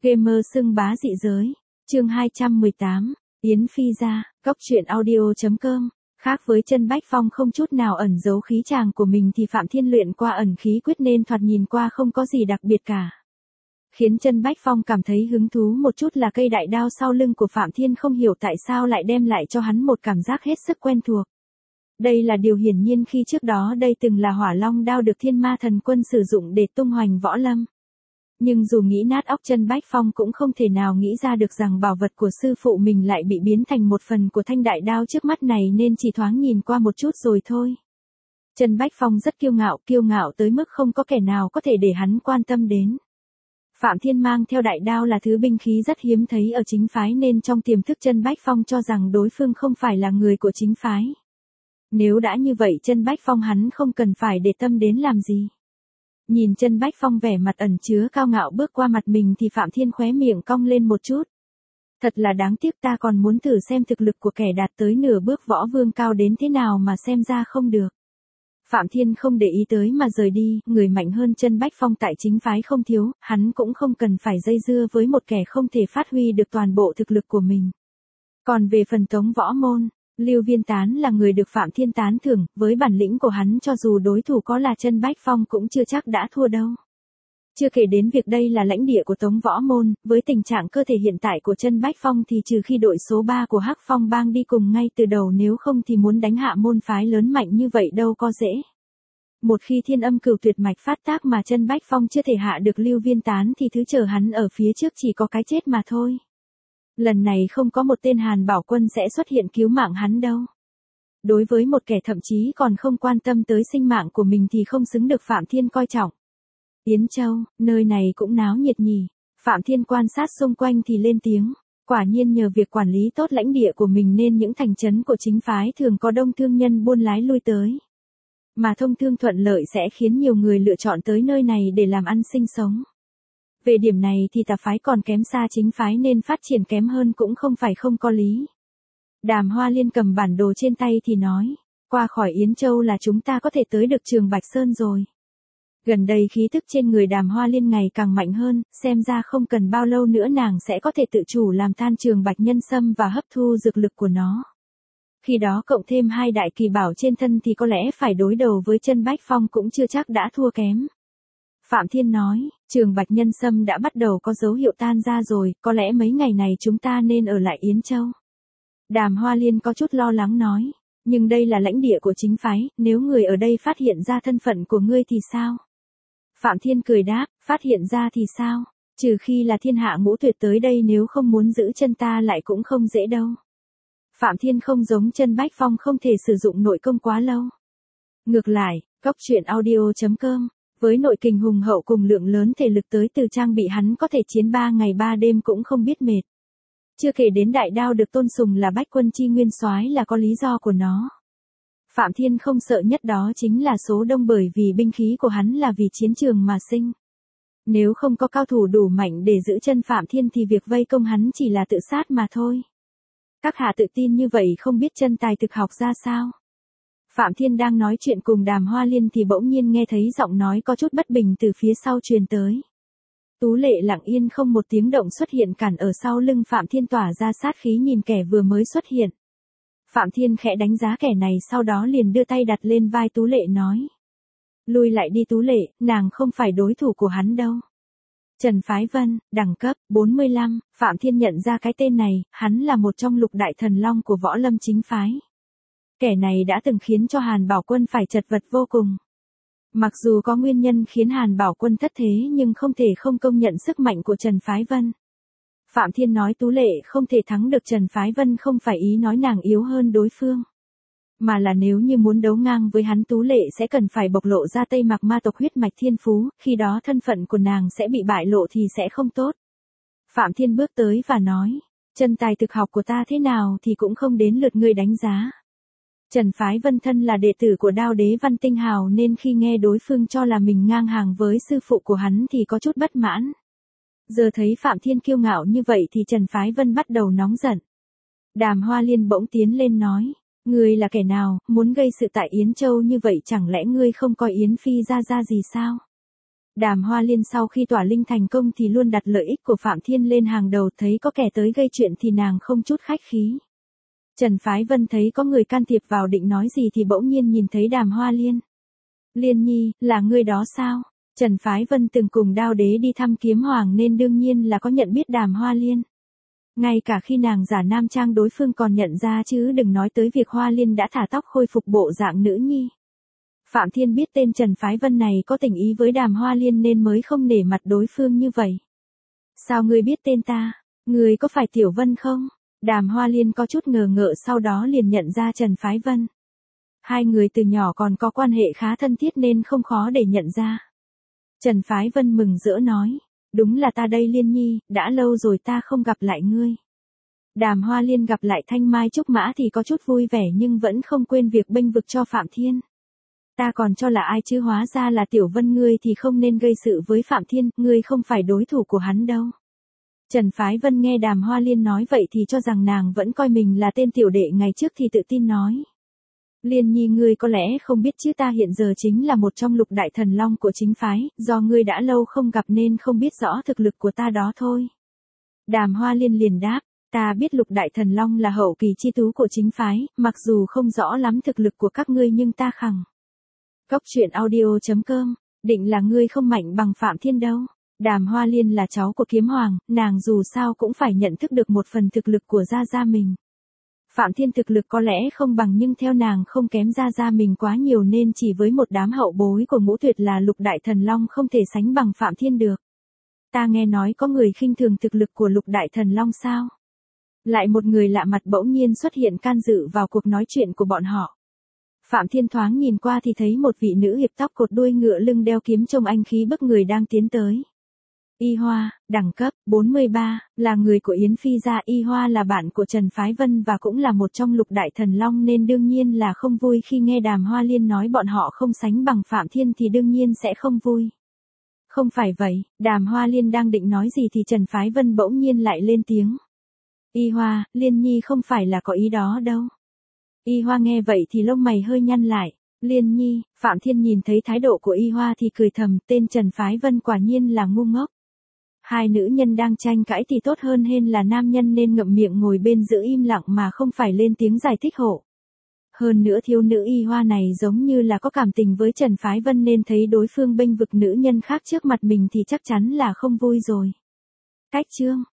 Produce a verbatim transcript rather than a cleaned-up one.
Gamer xưng bá dị giới. Chương hai trăm mười tám. Yến Phi ra, Cốc truyện audio.com. Khác với Chân Bách Phong không chút nào ẩn giấu khí chàng của mình thì Phạm Thiên luyện qua ẩn khí quyết nên thoạt nhìn qua không có gì đặc biệt cả. Khiến Chân Bách Phong cảm thấy hứng thú một chút là cây đại đao sau lưng của Phạm Thiên không hiểu tại sao lại đem lại cho hắn một cảm giác hết sức quen thuộc. Đây là điều hiển nhiên khi trước đó đây từng là hỏa long đao được Thiên Ma Thần Quân sử dụng để tung hoành võ lâm. Nhưng dù nghĩ nát óc Chân Bách Phong cũng không thể nào nghĩ ra được rằng bảo vật của sư phụ mình lại bị biến thành một phần của thanh đại đao trước mắt này nên chỉ thoáng nhìn qua một chút rồi thôi. Chân Bách Phong rất kiêu ngạo, kiêu ngạo tới mức không có kẻ nào có thể để hắn quan tâm đến. Phạm Thiên mang theo đại đao là thứ binh khí rất hiếm thấy ở chính phái nên trong tiềm thức Chân Bách Phong cho rằng đối phương không phải là người của chính phái. Nếu đã như vậy Chân Bách Phong hắn không cần phải để tâm đến làm gì. Nhìn Chân Bách Phong vẻ mặt ẩn chứa cao ngạo bước qua mặt mình thì Phạm Thiên khóe miệng cong lên một chút. Thật là đáng tiếc, ta còn muốn thử xem thực lực của kẻ đạt tới nửa bước võ vương cao đến thế nào mà xem ra không được. Phạm Thiên không để ý tới mà rời đi, người mạnh hơn Chân Bách Phong tại chính phái không thiếu, hắn cũng không cần phải dây dưa với một kẻ không thể phát huy được toàn bộ thực lực của mình. Còn về phần Tống Võ Môn, Lưu Viên Tán là người được Phạm Thiên tán thưởng, với bản lĩnh của hắn cho dù đối thủ có là Chân Bách Phong cũng chưa chắc đã thua đâu. Chưa kể đến việc đây là lãnh địa của Tống Võ Môn, với tình trạng cơ thể hiện tại của Chân Bách Phong thì trừ khi đội số ba của Hắc Phong Bang đi cùng ngay từ đầu, nếu không thì muốn đánh hạ môn phái lớn mạnh như vậy đâu có dễ. Một khi Thiên Âm Cửu Tuyệt Mạch phát tác mà Chân Bách Phong chưa thể hạ được Lưu Viên Tán thì thứ chờ hắn ở phía trước chỉ có cái chết mà thôi. Lần này không có một tên Hàn Bảo Quân sẽ xuất hiện cứu mạng hắn đâu. Đối với một kẻ thậm chí còn không quan tâm tới sinh mạng của mình thì không xứng được Phạm Thiên coi trọng. Yến Châu, nơi này cũng náo nhiệt nhỉ. Phạm Thiên quan sát xung quanh thì lên tiếng. Quả nhiên nhờ việc quản lý tốt lãnh địa của mình nên những thành trấn của chính phái thường có đông thương nhân buôn lái lui tới. Mà thông thương thuận lợi sẽ khiến nhiều người lựa chọn tới nơi này để làm ăn sinh sống. Về điểm này thì tà phái còn kém xa chính phái nên phát triển kém hơn cũng không phải không có lý. Đàm Hoa Liên cầm bản đồ trên tay thì nói, qua khỏi Yến Châu là chúng ta có thể tới được Trường Bạch Sơn rồi. Gần đây khí tức trên người Đàm Hoa Liên ngày càng mạnh hơn, xem ra không cần bao lâu nữa nàng sẽ có thể tự chủ làm tan Trường Bạch Nhân Sâm và hấp thu dược lực của nó. Khi đó cộng thêm hai đại kỳ bảo trên thân thì có lẽ phải đối đầu với Chân Bách Phong cũng chưa chắc đã thua kém. Phạm Thiên nói, Trường Bạch Nhân Sâm đã bắt đầu có dấu hiệu tan ra rồi, có lẽ mấy ngày này chúng ta nên ở lại Yến Châu. Đàm Hoa Liên có chút lo lắng nói, nhưng đây là lãnh địa của chính phái, nếu người ở đây phát hiện ra thân phận của ngươi thì sao? Phạm Thiên cười đáp, phát hiện ra thì sao? Trừ khi là thiên hạ ngũ tuyệt tới đây, nếu không muốn giữ chân ta lại cũng không dễ đâu. Phạm Thiên không giống Chân Bách Phong không thể sử dụng nội công quá lâu. Ngược lại, Cốc truyện audio.com, với nội kình hùng hậu cùng lượng lớn thể lực tới từ trang bị hắn có thể chiến ba ngày ba đêm cũng không biết mệt. Chưa kể đến đại đao được tôn sùng là Bách Quân Chi Nguyên Soái là có lý do của nó. Phạm Thiên không sợ nhất đó chính là số đông, bởi vì binh khí của hắn là vì chiến trường mà sinh. Nếu không có cao thủ đủ mạnh để giữ chân Phạm Thiên thì việc vây công hắn chỉ là tự sát mà thôi. Các hạ tự tin như vậy không biết chân tài thực học ra sao? Phạm Thiên đang nói chuyện cùng Đàm Hoa Liên thì bỗng nhiên nghe thấy giọng nói có chút bất bình từ phía sau truyền tới. Tú Lệ lặng yên không một tiếng động xuất hiện cản ở sau lưng Phạm Thiên, tỏa ra sát khí nhìn kẻ vừa mới xuất hiện. Phạm Thiên khẽ đánh giá kẻ này, sau đó liền đưa tay đặt lên vai Tú Lệ nói. Lui lại đi Tú Lệ, nàng không phải đối thủ của hắn đâu. Trần Phái Vân, đẳng cấp bốn mươi lăm, Phạm Thiên nhận ra cái tên này, hắn là một trong lục đại thần long của võ lâm chính phái. Kẻ này đã từng khiến cho Hàn Bảo Quân phải chật vật vô cùng. Mặc dù có nguyên nhân khiến Hàn Bảo Quân thất thế nhưng không thể không công nhận sức mạnh của Trần Phái Vân. Phạm Thiên nói Tú Lệ không thể thắng được Trần Phái Vân không phải ý nói nàng yếu hơn đối phương. Mà là nếu như muốn đấu ngang với hắn Tú Lệ sẽ cần phải bộc lộ ra Tây Mạc ma tộc huyết mạch thiên phú, khi đó thân phận của nàng sẽ bị bại lộ thì sẽ không tốt. Phạm Thiên bước tới và nói, chân tài thực học của ta thế nào thì cũng không đến lượt ngươi đánh giá. Trần Phái Vân thân là đệ tử của Đao Đế Văn Tinh Hào nên khi nghe đối phương cho là mình ngang hàng với sư phụ của hắn thì có chút bất mãn. Giờ thấy Phạm Thiên kiêu ngạo như vậy thì Trần Phái Vân bắt đầu nóng giận. Đàm Hoa Liên bỗng tiến lên nói, ngươi là kẻ nào, muốn gây sự tại Yến Châu như vậy, chẳng lẽ ngươi không coi Yến Phi ra ra gì sao? Đàm Hoa Liên sau khi tỏa linh thành công thì luôn đặt lợi ích của Phạm Thiên lên hàng đầu, thấy có kẻ tới gây chuyện thì nàng không chút khách khí. Trần Phái Vân thấy có người can thiệp vào định nói gì thì bỗng nhiên nhìn thấy Đàm Hoa Liên. Liên nhi, là ngươi đó sao? Trần Phái Vân từng cùng Đao Đế đi thăm Kiếm Hoàng nên đương nhiên là có nhận biết Đàm Hoa Liên. Ngay cả khi nàng giả nam trang đối phương còn nhận ra chứ đừng nói tới việc Hoa Liên đã thả tóc khôi phục bộ dạng nữ nhi. Phạm Thiên biết tên Trần Phái Vân này có tình ý với Đàm Hoa Liên nên mới không nể mặt đối phương như vậy. Sao ngươi biết tên ta? Ngươi có phải Tiểu Vân không? Đàm Hoa Liên có chút ngờ ngợ sau đó liền nhận ra Trần Phái Vân. Hai người từ nhỏ còn có quan hệ khá thân thiết nên không khó để nhận ra. Trần Phái Vân mừng rỡ nói, đúng là ta đây Liên nhi, đã lâu rồi ta không gặp lại ngươi. Đàm Hoa Liên gặp lại Thanh Mai Trúc Mã thì có chút vui vẻ nhưng vẫn không quên việc bênh vực cho Phạm Thiên. Ta còn cho là ai chứ hóa ra là Tiểu Vân, ngươi thì không nên gây sự với Phạm Thiên, ngươi không phải đối thủ của hắn đâu. Trần Phái Vân nghe Đàm Hoa Liên nói vậy thì cho rằng nàng vẫn coi mình là tên tiểu đệ ngày trước thì tự tin nói. Liên nhi, ngươi có lẽ không biết chứ ta hiện giờ chính là một trong lục đại thần long của chính phái, do ngươi đã lâu không gặp nên không biết rõ thực lực của ta đó thôi. Đàm Hoa Liên liền đáp, ta biết lục đại thần long là hậu kỳ chi tú của chính phái, mặc dù không rõ lắm thực lực của các ngươi nhưng ta khẳng. Cốc truyện audio chấm com, định là ngươi không mạnh bằng Phạm Thiên đâu. Đàm Hoa Liên là cháu của Kiếm Hoàng, nàng dù sao cũng phải nhận thức được một phần thực lực của gia gia mình. Phạm Thiên thực lực có lẽ không bằng nhưng theo nàng không kém gia gia mình quá nhiều nên chỉ với một đám hậu bối của Ngũ Tuyệt là lục đại thần long không thể sánh bằng Phạm Thiên được. Ta nghe nói có người khinh thường thực lực của lục đại thần long sao? Lại một người lạ mặt bỗng nhiên xuất hiện can dự vào cuộc nói chuyện của bọn họ. Phạm Thiên thoáng nhìn qua thì thấy một vị nữ hiệp tóc cột đuôi ngựa lưng đeo kiếm trông anh khí bức người đang tiến tới. Y Hoa, đẳng cấp bốn mươi ba, là người của Yến Phi gia. Y Hoa là bạn của Trần Phái Vân và cũng là một trong lục đại thần long nên đương nhiên là không vui khi nghe Đàm Hoa Liên nói bọn họ không sánh bằng Phạm Thiên thì đương nhiên sẽ không vui. Không phải vậy, Đàm Hoa Liên đang định nói gì thì Trần Phái Vân bỗng nhiên lại lên tiếng. Y Hoa, Liên nhi không phải là có ý đó đâu. Y Hoa nghe vậy thì lông mày hơi nhăn lại. Liên nhi, Phạm Thiên nhìn thấy thái độ của Y Hoa thì cười thầm, tên Trần Phái Vân quả nhiên là ngu ngốc. Hai nữ nhân đang tranh cãi thì tốt hơn hên là nam nhân nên ngậm miệng ngồi bên giữ im lặng mà không phải lên tiếng giải thích hộ. Hơn nữa thiếu nữ Y Hoa này giống như là có cảm tình với Trần Phái Vân nên thấy đối phương bênh vực nữ nhân khác trước mặt mình thì chắc chắn là không vui rồi. Cách chương